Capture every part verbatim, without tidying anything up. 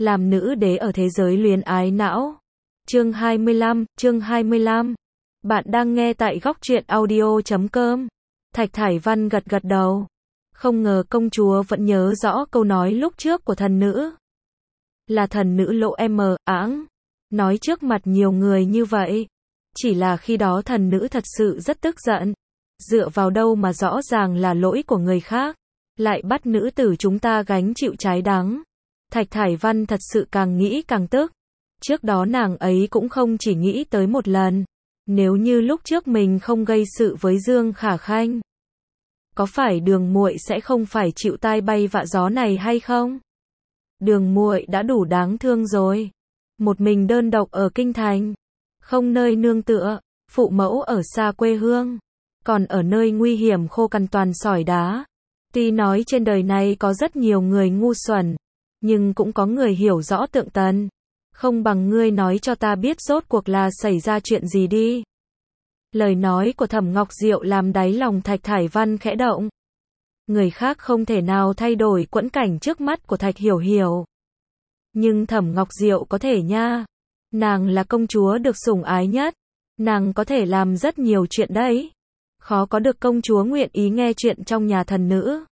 Làm nữ đế ở thế giới luyến ái não. Chương hai mươi lăm, chương hai mươi lăm. Bạn đang nghe tại góc truyện audio chấm com. Thạch Thải Văn gật gật đầu. Không ngờ công chúa vẫn nhớ rõ câu nói lúc trước của thần nữ. Là thần nữ lộ em áng. Nói trước mặt nhiều người như vậy. Chỉ là khi đó thần nữ thật sự rất tức giận. Dựa vào đâu mà rõ ràng là lỗi của người khác. Lại bắt nữ tử chúng ta gánh chịu trái đắng. Thạch Thải Văn thật sự càng nghĩ càng tức. Trước đó nàng ấy cũng không chỉ nghĩ tới một lần. Nếu như lúc trước mình không gây sự với Dương Khả Khanh, có phải Đường muội sẽ không phải chịu tai bay vạ gió này hay không? Đường muội đã đủ đáng thương rồi. Một mình đơn độc ở kinh thành, không nơi nương tựa, phụ mẫu ở xa quê hương, còn ở nơi nguy hiểm khô cằn toàn sỏi đá. Tuy nói trên đời này có rất nhiều người ngu xuẩn, nhưng cũng có người hiểu rõ tượng tần. Không bằng ngươi nói cho ta biết rốt cuộc là xảy ra chuyện gì đi. Lời nói của Thẩm Ngọc Diệu làm đáy lòng Thạch Thải Văn khẽ động. Người khác không thể nào thay đổi quẫn cảnh trước mắt của Thạch Hiểu Hiểu. Nhưng Thẩm Ngọc Diệu có thể nha. Nàng là công chúa được sủng ái nhất. Nàng có thể làm rất nhiều chuyện đấy. Khó có được công chúa nguyện ý nghe chuyện trong nhà thần nữ.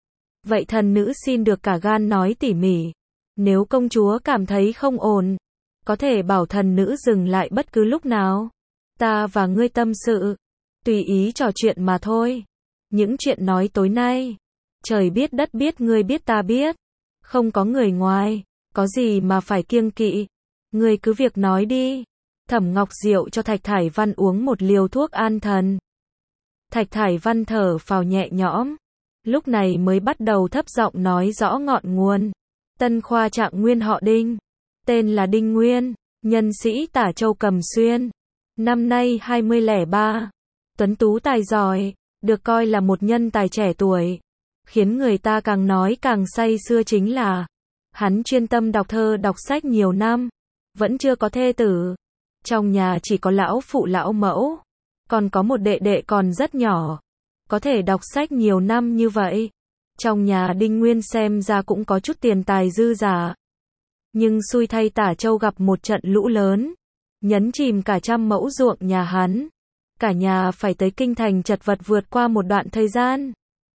Vậy thần nữ xin được cả gan nói tỉ mỉ. Nếu công chúa cảm thấy không ổn, có thể bảo thần nữ dừng lại bất cứ lúc nào. Ta và ngươi tâm sự, tùy ý trò chuyện mà thôi. Những chuyện nói tối nay, trời biết đất biết ngươi biết ta biết. Không có người ngoài, có gì mà phải kiêng kỵ. Ngươi cứ việc nói đi. Thẩm Ngọc Diệu cho Thạch Thải Văn uống một liều thuốc an thần. Thạch Thải Văn thở phào nhẹ nhõm. Lúc này mới bắt đầu thấp giọng nói rõ ngọn nguồn. Tân khoa trạng nguyên họ Đinh. Tên là Đinh Nguyên. Nhân sĩ Tả Châu Cầm Xuyên. Năm nay hai mươi lẻ ba. Tuấn tú tài giỏi. Được coi là một nhân tài trẻ tuổi. Khiến người ta càng nói càng say sưa chính là hắn chuyên tâm đọc thơ đọc sách nhiều năm. Vẫn chưa có thê tử. Trong nhà chỉ có lão phụ lão mẫu. Còn có một đệ đệ còn rất nhỏ. Có thể đọc sách nhiều năm như vậy. Trong nhà Đinh Nguyên xem ra cũng có chút tiền tài dư giả. Nhưng xui thay Tả Châu gặp một trận lũ lớn. Nhấn chìm cả trăm mẫu ruộng nhà hắn. Cả nhà phải tới kinh thành chật vật vượt qua một đoạn thời gian.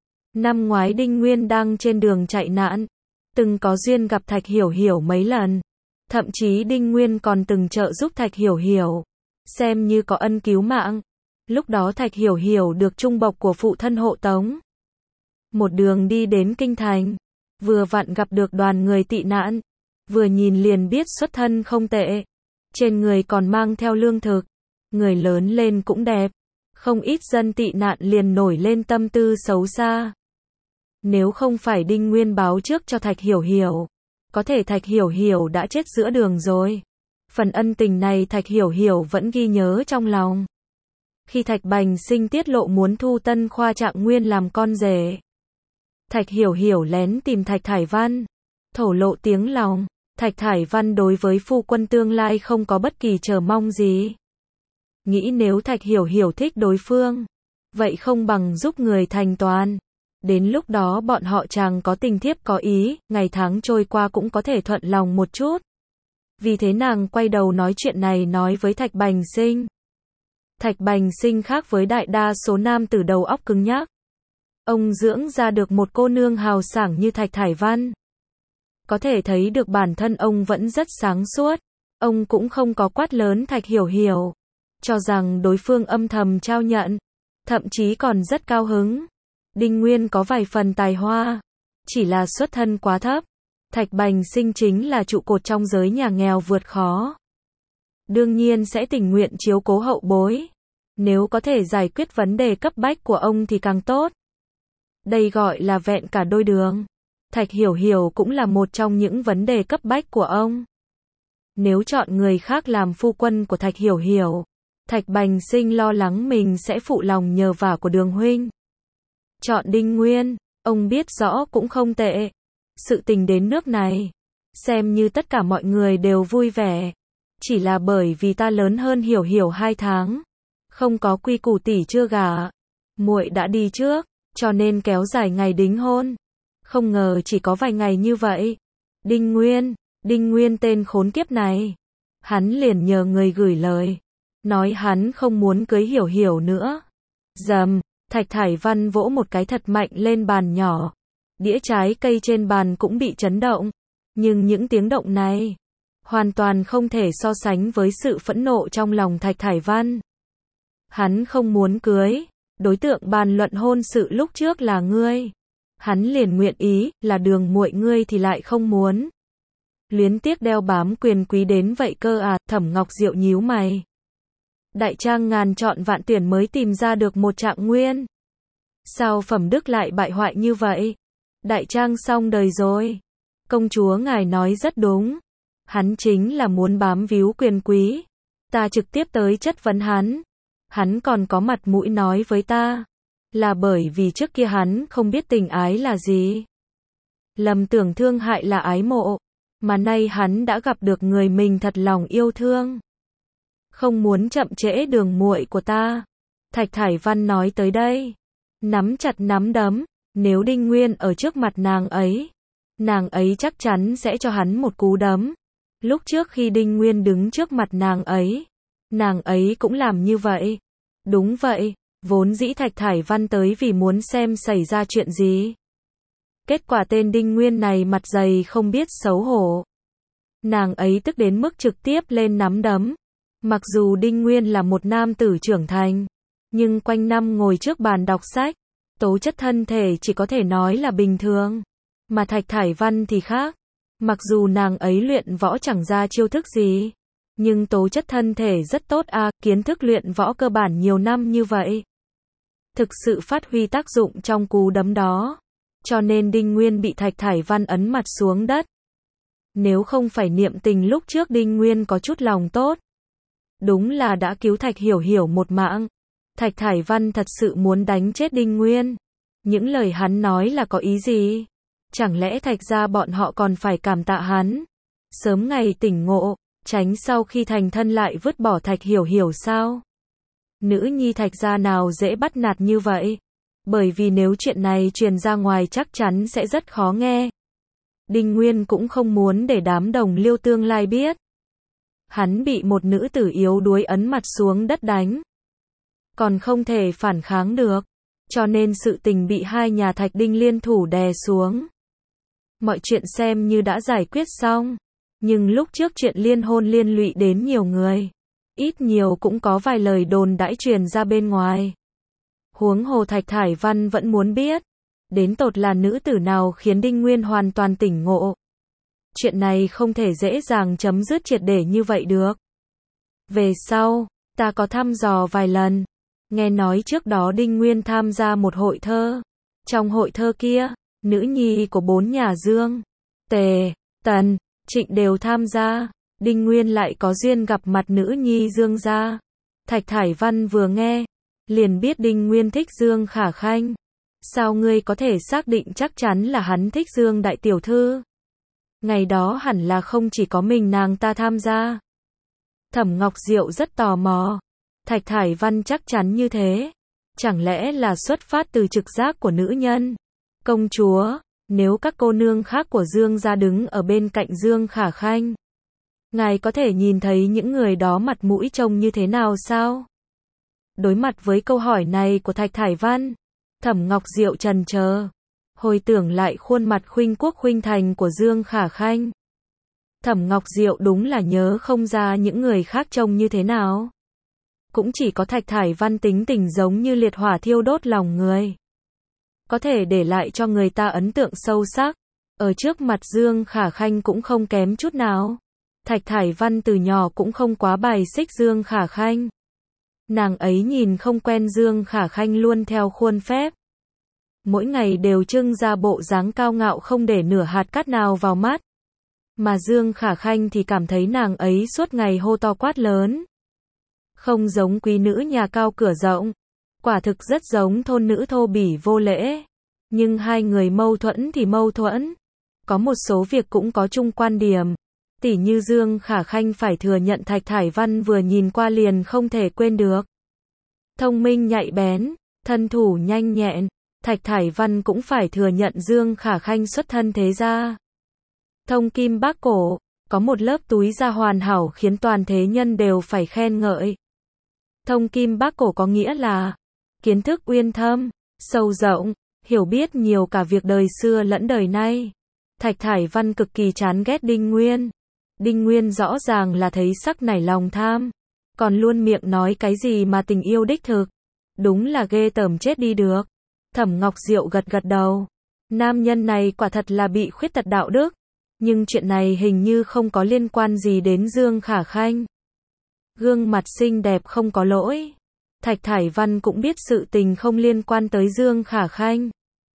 Năm ngoái Đinh Nguyên đang trên đường chạy nạn. Từng có duyên gặp Thạch Hiểu Hiểu mấy lần. Thậm chí Đinh Nguyên còn từng trợ giúp Thạch Hiểu Hiểu. Xem như có ân cứu mạng. Lúc đó Thạch Hiểu Hiểu được trung bộc của phụ thân hộ tống. Một đường đi đến kinh thành. Vừa vặn gặp được đoàn người tị nạn. Vừa nhìn liền biết xuất thân không tệ. Trên người còn mang theo lương thực. Người lớn lên cũng đẹp. Không ít dân tị nạn liền nổi lên tâm tư xấu xa. Nếu không phải Đinh Nguyên báo trước cho Thạch Hiểu Hiểu, có thể Thạch Hiểu Hiểu đã chết giữa đường rồi. Phần ân tình này Thạch Hiểu Hiểu vẫn ghi nhớ trong lòng. Khi Thạch Bành Sinh tiết lộ muốn thu Tân khoa trạng nguyên làm con rể, Thạch Hiểu Hiểu lén tìm Thạch Thải Văn, thổ lộ tiếng lòng. Thạch Thải Văn đối với phu quân tương lai không có bất kỳ chờ mong gì. Nghĩ nếu Thạch Hiểu Hiểu thích đối phương, vậy không bằng giúp người thành toàn. Đến lúc đó bọn họ chàng có tình thiếp có ý, ngày tháng trôi qua cũng có thể thuận lòng một chút. Vì thế nàng quay đầu nói chuyện này nói với Thạch Bành Sinh. Thạch Bành Sinh khác với đại đa số nam tử đầu óc cứng nhắc. Ông dưỡng ra được một cô nương hào sảng như Thạch Thải Văn. Có thể thấy được bản thân ông vẫn rất sáng suốt. Ông cũng không có quát lớn Thạch Hiểu Hiểu. Cho rằng đối phương âm thầm trao nhận. Thậm chí còn rất cao hứng. Đinh Nguyên có vài phần tài hoa. Chỉ là xuất thân quá thấp. Thạch Bành Sinh chính là trụ cột trong giới nhà nghèo vượt khó. Đương nhiên sẽ tình nguyện chiếu cố hậu bối. Nếu có thể giải quyết vấn đề cấp bách của ông thì càng tốt. Đây gọi là vẹn cả đôi đường. Thạch Hiểu Hiểu cũng là một trong những vấn đề cấp bách của ông. Nếu chọn người khác làm phu quân của Thạch Hiểu Hiểu, Thạch Bành Sinh lo lắng mình sẽ phụ lòng nhờ vả của Đường huynh. Chọn Đinh Nguyên, ông biết rõ cũng không tệ. Sự tình đến nước này, xem như tất cả mọi người đều vui vẻ. Chỉ là bởi vì ta lớn hơn Hiểu Hiểu hai tháng, không có quy củ tỷ chưa gả, muội đã đi trước, cho nên kéo dài ngày đính hôn. Không ngờ chỉ có vài ngày như vậy. Đinh Nguyên, Đinh Nguyên tên khốn kiếp này. Hắn liền nhờ người gửi lời. Nói hắn không muốn cưới Hiểu Hiểu nữa. Dầm, Thạch Thải Văn vỗ một cái thật mạnh lên bàn nhỏ. Đĩa trái cây trên bàn cũng bị chấn động. Nhưng những tiếng động này hoàn toàn không thể so sánh với sự phẫn nộ trong lòng Thạch Thải Văn. Hắn không muốn cưới. Đối tượng bàn luận hôn sự lúc trước là ngươi. Hắn liền nguyện ý, là Đường muội ngươi thì lại không muốn. Luyến tiếc đeo bám quyền quý đến vậy cơ à, Thẩm Ngọc Diệu nhíu mày. Đại trang ngàn chọn vạn tuyển mới tìm ra được một Trạng Nguyên. Sao phẩm đức lại bại hoại như vậy? Đại trang xong đời rồi. Công chúa ngài nói rất đúng. Hắn chính là muốn bám víu quyền quý. Ta trực tiếp tới chất vấn hắn. Hắn còn có mặt mũi nói với ta. Là bởi vì trước kia hắn không biết tình ái là gì. Lầm tưởng thương hại là ái mộ. Mà nay hắn đã gặp được người mình thật lòng yêu thương. Không muốn chậm trễ Đường muội của ta. Thạch Thải Văn nói tới đây. Nắm chặt nắm đấm. Nếu Đinh Nguyên ở trước mặt nàng ấy. Nàng ấy chắc chắn sẽ cho hắn một cú đấm. Lúc trước khi Đinh Nguyên đứng trước mặt nàng ấy. Nàng ấy cũng làm như vậy. Đúng vậy. Vốn dĩ Thạch Thải Văn tới vì muốn xem xảy ra chuyện gì. Kết quả tên Đinh Nguyên này mặt dày không biết xấu hổ. Nàng ấy tức đến mức trực tiếp lên nắm đấm. Mặc dù Đinh Nguyên là một nam tử trưởng thành. Nhưng quanh năm ngồi trước bàn đọc sách. Tố chất thân thể chỉ có thể nói là bình thường. Mà Thạch Thải Văn thì khác. Mặc dù nàng ấy luyện võ chẳng ra chiêu thức gì. Nhưng tố chất thân thể rất tốt à, kiến thức luyện võ cơ bản nhiều năm như vậy. Thực sự phát huy tác dụng trong cú đấm đó. Cho nên Đinh Nguyên bị Thạch Thải Văn ấn mặt xuống đất. Nếu không phải niệm tình lúc trước Đinh Nguyên có chút lòng tốt. Đúng là đã cứu Thạch Hiểu Hiểu một mạng. Thạch Thải Văn thật sự muốn đánh chết Đinh Nguyên. Những lời hắn nói là có ý gì? Chẳng lẽ Thạch gia bọn họ còn phải cảm tạ hắn? Sớm ngày tỉnh ngộ, tránh sau khi thành thân lại vứt bỏ Thạch Hiểu Hiểu sao? Nữ nhi Thạch gia nào dễ bắt nạt như vậy? Bởi vì nếu chuyện này truyền ra ngoài chắc chắn sẽ rất khó nghe. Đinh Nguyên cũng không muốn để đám đồng liêu tương lai biết. Hắn bị một nữ tử yếu đuối ấn mặt xuống đất đánh. Còn không thể phản kháng được. Cho nên sự tình bị hai nhà Thạch Đinh liên thủ đè xuống. Mọi chuyện xem như đã giải quyết xong. Nhưng lúc trước chuyện liên hôn liên lụy đến nhiều người. Ít nhiều cũng có vài lời đồn đãi truyền ra bên ngoài. Huống hồ Thạch Thải Văn vẫn muốn biết. Đến tột là nữ tử nào khiến Đinh Nguyên hoàn toàn tỉnh ngộ. Chuyện này không thể dễ dàng chấm dứt triệt để như vậy được. Về sau, ta có thăm dò vài lần. Nghe nói trước đó Đinh Nguyên tham gia một hội thơ. Trong hội thơ kia, nữ nhi của bốn nhà Dương, Tề, Tần, Trịnh đều tham gia. Đinh Nguyên lại có duyên gặp mặt nữ nhi Dương gia. Thạch Thải Văn vừa nghe, liền biết Đinh Nguyên thích Dương Khả Khanh. Sao ngươi có thể xác định chắc chắn là hắn thích Dương đại tiểu thư? Ngày đó hẳn là không chỉ có mình nàng ta tham gia. Thẩm Ngọc Diệu rất tò mò. Thạch Thải Văn chắc chắn như thế. Chẳng lẽ là xuất phát từ trực giác của nữ nhân? Công chúa, nếu các cô nương khác của Dương gia đứng ở bên cạnh Dương Khả Khanh, ngài có thể nhìn thấy những người đó mặt mũi trông như thế nào sao? Đối mặt với câu hỏi này của Thạch Thải Văn, Thẩm Ngọc Diệu trần chờ, hồi tưởng lại khuôn mặt khuynh quốc khuynh thành của Dương Khả Khanh. Thẩm Ngọc Diệu đúng là nhớ không ra những người khác trông như thế nào. Cũng chỉ có Thạch Thải Văn tính tình giống như liệt hỏa thiêu đốt lòng người. Có thể để lại cho người ta ấn tượng sâu sắc. Ở trước mặt Dương Khả Khanh cũng không kém chút nào. Thạch Thải Văn từ nhỏ cũng không quá bài xích Dương Khả Khanh. Nàng ấy nhìn không quen Dương Khả Khanh luôn theo khuôn phép. Mỗi ngày đều trưng ra bộ dáng cao ngạo không để nửa hạt cát nào vào mắt. Mà Dương Khả Khanh thì cảm thấy nàng ấy suốt ngày hô to quát lớn. Không giống quý nữ nhà cao cửa rộng. Quả thực rất giống thôn nữ thô bỉ vô lễ. Nhưng hai người mâu thuẫn thì mâu thuẫn. Có một số việc cũng có chung quan điểm. Tỉ như Dương Khả Khanh phải thừa nhận Thạch Thải Văn vừa nhìn qua liền không thể quên được. Thông minh nhạy bén, thân thủ nhanh nhẹn. Thạch Thải Văn cũng phải thừa nhận Dương Khả Khanh xuất thân thế gia. Thông kim bác cổ, có một lớp túi da hoàn hảo khiến toàn thế nhân đều phải khen ngợi. Thông kim bác cổ có nghĩa là kiến thức uyên thâm, sâu rộng, hiểu biết nhiều cả việc đời xưa lẫn đời nay. Thạch Thải Văn cực kỳ chán ghét Đinh Nguyên. Đinh Nguyên rõ ràng là thấy sắc nảy lòng tham, còn luôn miệng nói cái gì mà tình yêu đích thực. Đúng là ghê tởm chết đi được. Thẩm Ngọc Diệu gật gật đầu. Nam nhân này quả thật là bị khuyết tật đạo đức, nhưng chuyện này hình như không có liên quan gì đến Dương Khả Khanh. Gương mặt xinh đẹp không có lỗi. Thạch Thải Văn cũng biết sự tình không liên quan tới Dương Khả Khanh.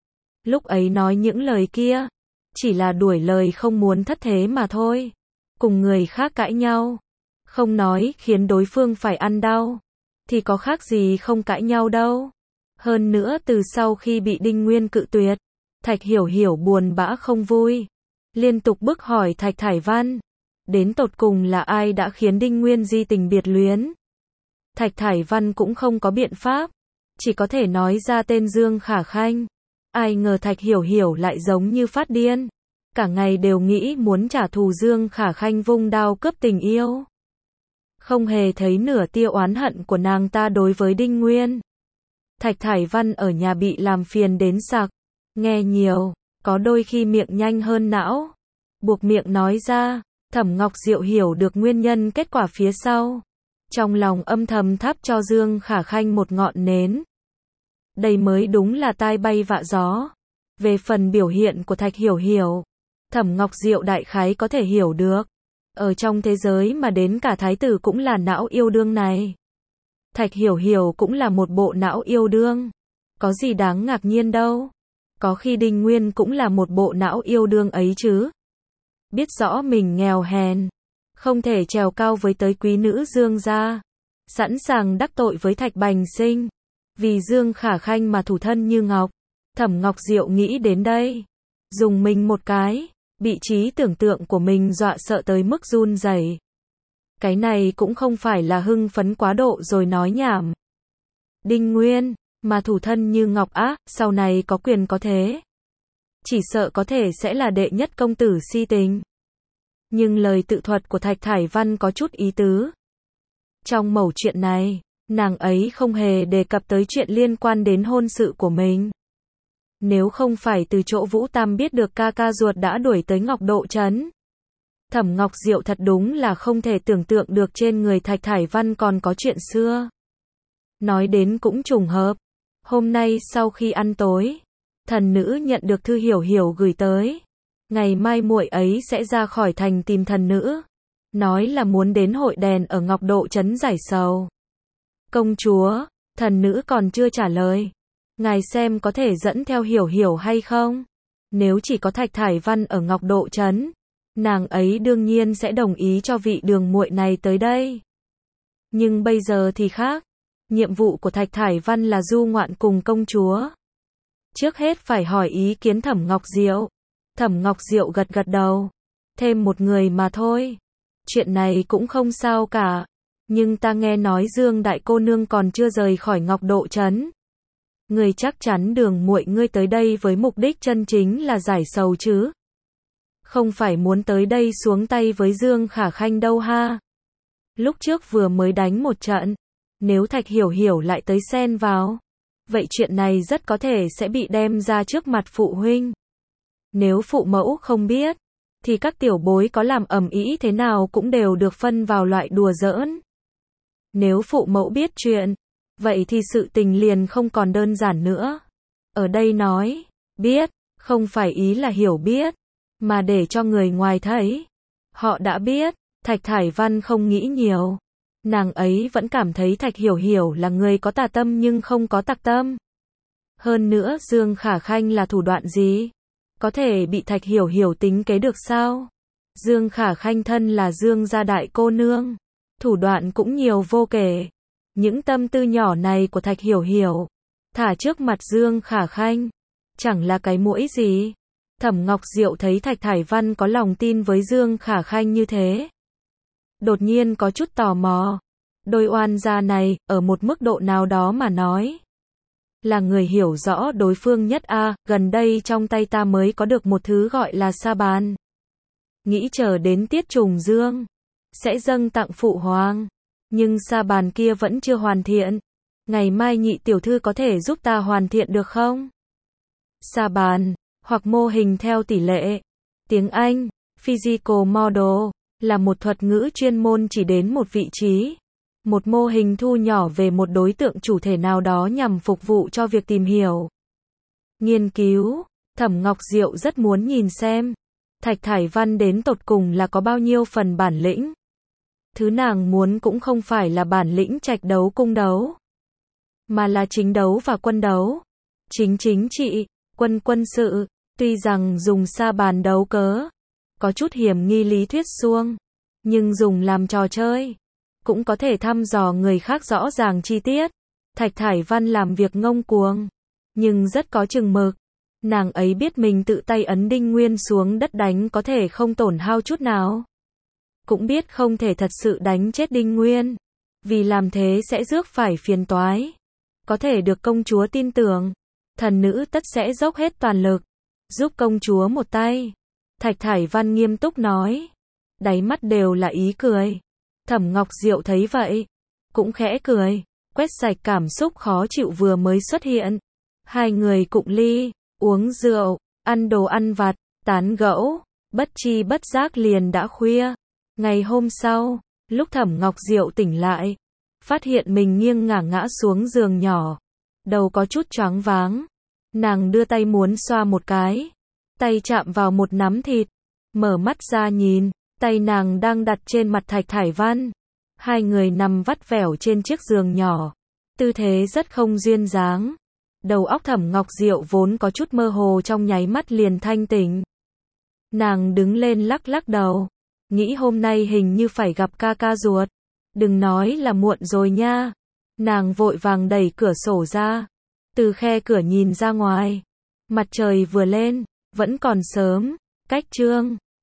Lúc ấy nói những lời kia, chỉ là đuổi lời không muốn thất thế mà thôi. Cùng người khác cãi nhau, không nói khiến đối phương phải ăn đau, thì có khác gì không cãi nhau đâu. Hơn nữa từ sau khi bị Đinh Nguyên cự tuyệt, Thạch Hiểu Hiểu buồn bã không vui, liên tục bức hỏi Thạch Thải Văn, đến tột cùng là ai đã khiến Đinh Nguyên di tình biệt luyến. Thạch Thải Văn cũng không có biện pháp, chỉ có thể nói ra tên Dương Khả Khanh. Ai ngờ Thạch Hiểu Hiểu lại giống như phát điên, cả ngày đều nghĩ muốn trả thù Dương Khả Khanh vung đao cướp tình yêu. Không hề thấy nửa tia oán hận của nàng ta đối với Đinh Nguyên. Thạch Thải Văn ở nhà bị làm phiền đến sặc, nghe nhiều, có đôi khi miệng nhanh hơn não, buộc miệng nói ra. Thẩm Ngọc Diệu hiểu được nguyên nhân kết quả phía sau, trong lòng âm thầm thắp cho Dương Khả Khanh một ngọn nến. Đây mới đúng là tai bay vạ gió. Về phần biểu hiện của Thạch Hiểu Hiểu, Thẩm Ngọc Diệu đại khái có thể hiểu được. Ở trong thế giới mà đến cả thái tử cũng là não yêu đương này, Thạch Hiểu Hiểu cũng là một bộ não yêu đương. Có gì đáng ngạc nhiên đâu. Có khi Đinh Nguyên cũng là một bộ não yêu đương ấy chứ. Biết rõ mình nghèo hèn, không thể trèo cao với tới quý nữ Dương gia, sẵn sàng đắc tội với Thạch Bành Sinh, vì Dương Khả Khanh mà thủ thân như ngọc. Thẩm Ngọc Diệu nghĩ đến đây, dùng mình một cái, bị trí tưởng tượng của mình dọa sợ tới mức run rẩy. Cái này cũng không phải là hưng phấn quá độ rồi nói nhảm. Đinh Nguyên, mà thủ thân như ngọc á, sau này có quyền có thế, chỉ sợ có thể sẽ là đệ nhất công tử si tình. Nhưng lời tự thuật của Thạch Thải Văn có chút ý tứ. Trong mẩu chuyện này, nàng ấy không hề đề cập tới chuyện liên quan đến hôn sự của mình. Nếu không phải từ chỗ Vũ Tam biết được ca ca ruột đã đuổi tới Ngọc Độ Trấn, Thẩm Ngọc Diệu thật đúng là không thể tưởng tượng được trên người Thạch Thải Văn còn có chuyện xưa. Nói đến cũng trùng hợp, hôm nay sau khi ăn tối, thần nữ nhận được thư Hiểu Hiểu gửi tới. Ngày mai muội ấy sẽ ra khỏi thành tìm thần nữ, nói là muốn đến hội đèn ở Ngọc Độ Trấn giải sầu. Công chúa, thần nữ còn chưa trả lời. Ngài xem có thể dẫn theo Hiểu Hiểu hay không? Nếu chỉ có Thạch Thải Văn ở Ngọc Độ Trấn, nàng ấy đương nhiên sẽ đồng ý cho vị đường muội này tới đây. Nhưng bây giờ thì khác. Nhiệm vụ của Thạch Thải Văn là du ngoạn cùng công chúa. Trước hết phải hỏi ý kiến Thẩm Ngọc Diệu. Thẩm Ngọc Diệu gật gật đầu. Thêm một người mà thôi. Chuyện này cũng không sao cả. Nhưng ta nghe nói Dương đại cô nương còn chưa rời khỏi Ngọc Độ Trấn. Người chắc chắn đường muội ngươi tới đây với mục đích chân chính là giải sầu chứ. Không phải muốn tới đây xuống tay với Dương Khả Khanh đâu ha. Lúc trước vừa mới đánh một trận. Nếu Thạch Hiểu Hiểu lại tới xen vào, vậy chuyện này rất có thể sẽ bị đem ra trước mặt phụ huynh. Nếu phụ mẫu không biết, thì các tiểu bối có làm ầm ĩ thế nào cũng đều được phân vào loại đùa giỡn. Nếu phụ mẫu biết chuyện, vậy thì sự tình liền không còn đơn giản nữa. Ở đây nói, biết, không phải ý là hiểu biết, mà để cho người ngoài thấy. Họ đã biết, Thạch Thải Văn không nghĩ nhiều. Nàng ấy vẫn cảm thấy Thạch Hiểu Hiểu là người có tà tâm nhưng không có tặc tâm. Hơn nữa Dương Khả Khanh là thủ đoạn gì? Có thể bị Thạch Hiểu Hiểu tính kế được sao? Dương Khả Khanh thân là Dương gia đại cô nương, thủ đoạn cũng nhiều vô kể. Những tâm tư nhỏ này của Thạch Hiểu Hiểu, thả trước mặt Dương Khả Khanh, chẳng là cái mũi gì. Thẩm Ngọc Diệu thấy Thạch Thải Văn có lòng tin với Dương Khả Khanh như thế, đột nhiên có chút tò mò. Đôi oan gia này, ở một mức độ nào đó mà nói, là người hiểu rõ đối phương nhất a. À, gần đây trong tay ta mới có được một thứ gọi là sa bàn. nghĩ chờ đến tiết trùng dương, sẽ dâng tặng phụ hoàng. Nhưng sa bàn kia vẫn chưa hoàn thiện. Ngày mai nhị tiểu thư có thể giúp ta hoàn thiện được không? Sa bàn, hoặc mô hình theo tỷ lệ. Tiếng Anh, Physical Model, là một thuật ngữ chuyên môn chỉ đến một vị trí. Một mô hình thu nhỏ về một đối tượng chủ thể nào đó nhằm phục vụ cho việc tìm hiểu. Nghiên cứu, Thẩm Ngọc Diệu rất muốn nhìn xem. Thạch Thải Văn đến tột cùng là có bao nhiêu phần bản lĩnh. Thứ nàng muốn cũng không phải là bản lĩnh trạch đấu cung đấu, mà là chính đấu và quân đấu. Chính chính trị, quân quân sự, tuy rằng dùng sa bàn đấu cớ, có chút hiểm nghi lý thuyết suông, nhưng dùng làm trò chơi, cũng có thể thăm dò người khác rõ ràng chi tiết. Thạch Thải Văn làm việc ngông cuồng, nhưng rất có chừng mực. Nàng ấy biết mình tự tay ấn Đinh Nguyên xuống đất đánh có thể không tổn hao chút nào. Cũng biết không thể thật sự đánh chết Đinh Nguyên, vì làm thế sẽ rước phải phiền toái. Có thể được công chúa tin tưởng, thần nữ tất sẽ dốc hết toàn lực, giúp công chúa một tay. Thạch Thải Văn nghiêm túc nói, đáy mắt đều là ý cười. Thẩm Ngọc Diệu thấy vậy, cũng khẽ cười, quét sạch cảm xúc khó chịu vừa mới xuất hiện. Hai người cụng ly, uống rượu, ăn đồ ăn vặt, tán gẫu, bất chi bất giác liền đã khuya. Ngày hôm sau, lúc Thẩm Ngọc Diệu tỉnh lại, phát hiện mình nghiêng ngả ngã xuống giường nhỏ, đầu có chút choáng váng. Nàng đưa tay muốn xoa một cái, tay chạm vào một nắm thịt, mở mắt ra nhìn, tay nàng đang đặt trên mặt Thạch Thải Văn. Hai người nằm vắt vẻo trên chiếc giường nhỏ, tư thế rất không duyên dáng. Đầu óc Thẩm Ngọc Diệu vốn có chút mơ hồ trong nháy mắt liền thanh tỉnh. Nàng đứng lên lắc lắc đầu, nghĩ hôm nay hình như phải gặp ca ca ruột. Đừng nói là muộn rồi nha. Nàng vội vàng đẩy cửa sổ ra, từ khe cửa nhìn ra ngoài. Mặt trời vừa lên, vẫn còn sớm, cách trương,